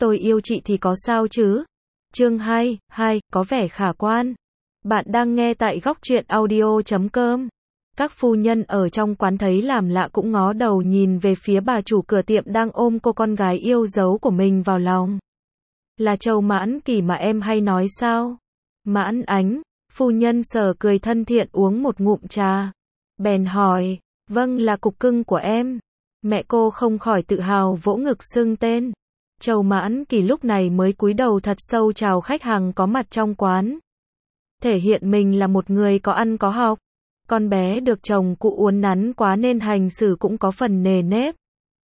Tôi yêu chị thì có sao chứ? Chương 2, có vẻ khả quan. Bạn đang nghe tại góc truyện audio.com. Các phu nhân ở trong quán thấy làm lạ cũng ngó đầu nhìn về phía bà chủ cửa tiệm đang ôm cô con gái yêu dấu của mình vào lòng. Là Châu Mãn Kỳ mà em hay nói sao? Mãn Ánh, phu nhân Sở cười thân thiện uống một ngụm trà. Bèn hỏi, vâng là cục cưng của em. Mẹ cô không khỏi tự hào vỗ ngực xưng tên. Châu Mãn Kỳ lúc này mới cúi đầu thật sâu chào khách hàng có mặt trong quán. Thể hiện mình là một người có ăn có học. Con bé được chồng cụ uốn nắn quá nên hành xử cũng có phần nề nếp.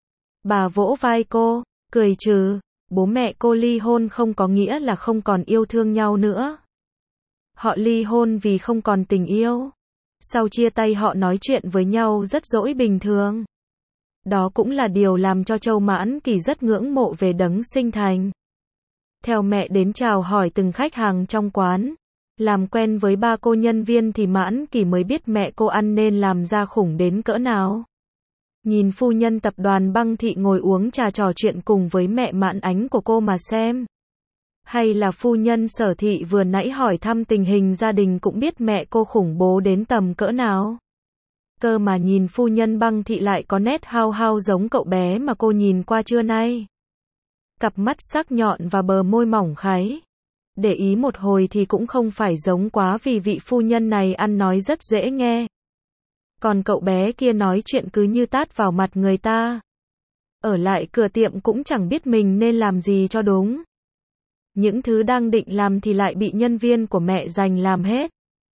Bà vỗ vai cô, cười trừ, bố mẹ cô ly hôn không có nghĩa là không còn yêu thương nhau nữa. Họ ly hôn vì không còn tình yêu. Sau chia tay họ nói chuyện với nhau rất dỗi bình thường. Đó cũng là điều làm cho Châu Mãn Kỳ rất ngưỡng mộ về đấng sinh thành. Theo mẹ đến chào hỏi từng khách hàng trong quán. Làm quen với ba cô nhân viên thì Mãn Kỳ mới biết mẹ cô ăn nên làm ra khủng đến cỡ nào. Nhìn phu nhân tập đoàn Băng Thị ngồi uống trà trò chuyện cùng với mẹ Mãn Ánh của cô mà xem. Hay là phu nhân Sở Thị vừa nãy hỏi thăm tình hình gia đình cũng biết mẹ cô khủng bố đến tầm cỡ nào. Cơ mà nhìn phu nhân Băng Thị lại có nét hao hao giống cậu bé mà cô nhìn qua trưa nay. Cặp mắt sắc nhọn và bờ môi mỏng kháy. Để ý một hồi thì cũng không phải giống quá vì vị phu nhân này ăn nói rất dễ nghe. Còn cậu bé kia nói chuyện cứ như tát vào mặt người ta. Ở lại cửa tiệm cũng chẳng biết mình nên làm gì cho đúng. Những thứ đang định làm thì lại bị nhân viên của mẹ giành làm hết.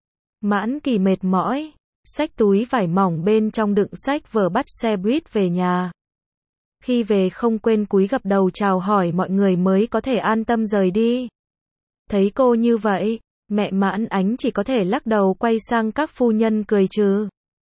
Mãn Kỳ mệt mỏi, xách túi vải mỏng bên trong đựng sách vở bắt xe buýt về nhà. Khi về không quên cúi gập đầu chào hỏi mọi người mới có thể an tâm rời đi. Thấy cô như vậy, mẹ Mãn Ánh chỉ có thể lắc đầu quay sang các phu nhân cười trừ.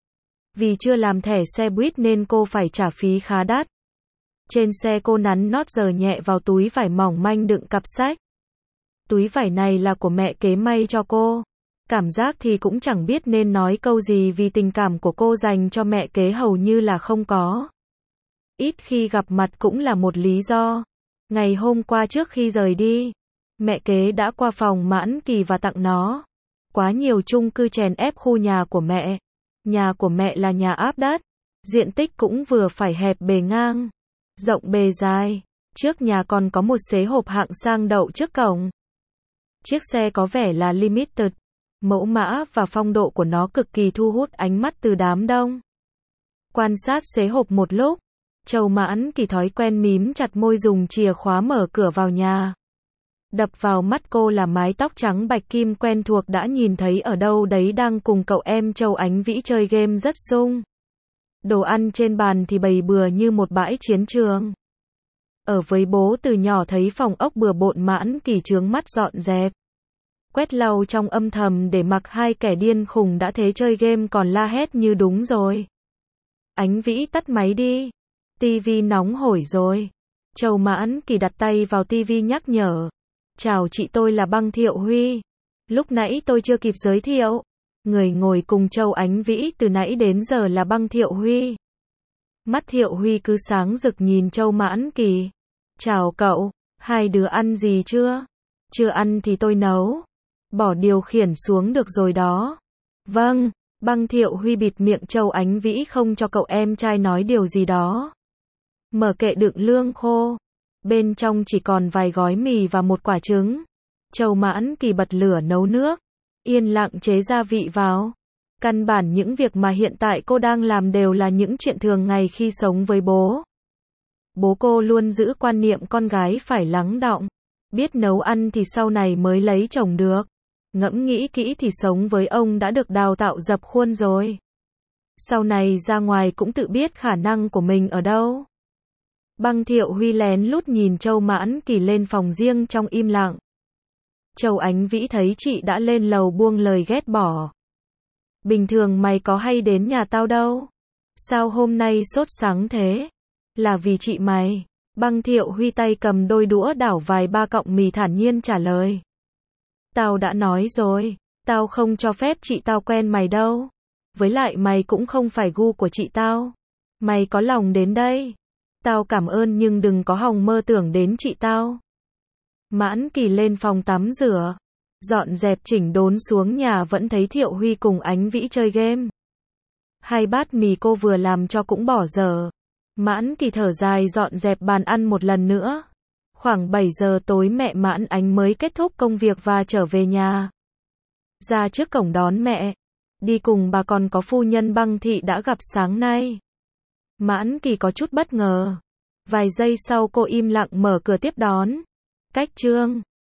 Vì chưa làm thẻ xe buýt nên cô phải trả phí khá đắt. Trên xe cô nắn nót giờ nhẹ vào túi vải mỏng manh đựng cặp sách. Túi vải này là của mẹ kế may cho cô. Cảm giác thì cũng chẳng biết nên nói câu gì vì tình cảm của cô dành cho mẹ kế hầu như là không có. Ít khi gặp mặt cũng là một lý do. Ngày hôm qua trước khi rời đi, mẹ kế đã qua phòng Mãn Kỳ và tặng nó. Quá nhiều chung cư chèn ép khu nhà của mẹ. Nhà của mẹ là nhà áp đất. Diện tích cũng vừa phải hẹp bề ngang. Rộng bề dài. Trước nhà còn có một xế hộp hạng sang đậu trước cổng. Chiếc xe có vẻ là limited. Mẫu mã và phong độ của nó cực kỳ thu hút ánh mắt từ đám đông. Quan sát xế hộp một lúc, Châu Mãn Kỳ thói quen mím chặt môi dùng chìa khóa mở cửa vào nhà. Đập vào mắt cô là mái tóc trắng bạch kim quen thuộc đã nhìn thấy ở đâu đấy đang cùng cậu em Châu Ánh Vĩ chơi game rất sung. Đồ ăn trên bàn thì bày bừa như một bãi chiến trường. Ở với bố từ nhỏ thấy phòng ốc bừa bộn Mãn Kỳ trướng mắt dọn dẹp. Quét lau trong âm thầm để mặc hai kẻ điên khùng đã thế chơi game còn la hét như đúng rồi. Ánh Vĩ tắt máy đi. Tivi nóng hổi rồi. Châu Mãn Kỳ đặt tay vào tivi nhắc nhở. Chào chị, tôi là Băng Thiệu Huy. Lúc nãy tôi chưa kịp giới thiệu. Người ngồi cùng Châu Ánh Vĩ từ nãy đến giờ là Băng Thiệu Huy. Mắt Thiệu Huy cứ sáng rực nhìn Châu Mãn Kỳ. Chào cậu, hai đứa ăn gì chưa? Chưa ăn thì tôi nấu. Bỏ điều khiển xuống được rồi đó. Vâng, Băng Thiệu Huy bịt miệng Châu Ánh Vĩ không cho cậu em trai nói điều gì đó. Mở kệ đựng lương khô. Bên trong chỉ còn vài gói mì và một quả trứng. Châu Mãn Kỳ bật lửa nấu nước. Yên lặng chế gia vị vào. Căn bản những việc mà hiện tại cô đang làm đều là những chuyện thường ngày khi sống với bố. Bố cô luôn giữ quan niệm con gái phải lắng đọng. Biết nấu ăn thì sau này mới lấy chồng được. Ngẫm nghĩ kỹ thì sống với ông đã được đào tạo dập khuôn rồi. Sau này ra ngoài cũng tự biết khả năng của mình ở đâu. Băng Thiệu Huy lén lút nhìn Châu Mãn Kỳ lên phòng riêng trong im lặng. Châu Ánh Vĩ thấy chị đã lên lầu buông lời ghét bỏ. Bình thường mày có hay đến nhà tao đâu. Sao hôm nay sốt sắng thế? Là vì chị mày. Băng Thiệu Huy tay cầm đôi đũa đảo vài ba cọng mì thản nhiên trả lời. Tao đã nói rồi, tao không cho phép chị tao quen mày đâu. Với lại mày cũng không phải gu của chị tao. Mày có lòng đến đây. Tao cảm ơn nhưng đừng có hòng mơ tưởng đến chị tao. Mãn Kỳ lên phòng tắm rửa, dọn dẹp chỉnh đốn xuống nhà vẫn thấy Thiệu Huy cùng Ánh Vĩ chơi game. Hai bát mì cô vừa làm cho cũng bỏ dở. Mãn Kỳ thở dài dọn dẹp bàn ăn một lần nữa. Khoảng 7 giờ tối mẹ Mãn Ánh mới kết thúc công việc và trở về nhà. Ra trước cổng đón mẹ. Đi cùng bà còn có phu nhân Băng Thị đã gặp sáng nay. Mãn Kỳ có chút bất ngờ. Vài giây sau cô im lặng mở cửa tiếp đón. Cách Trương.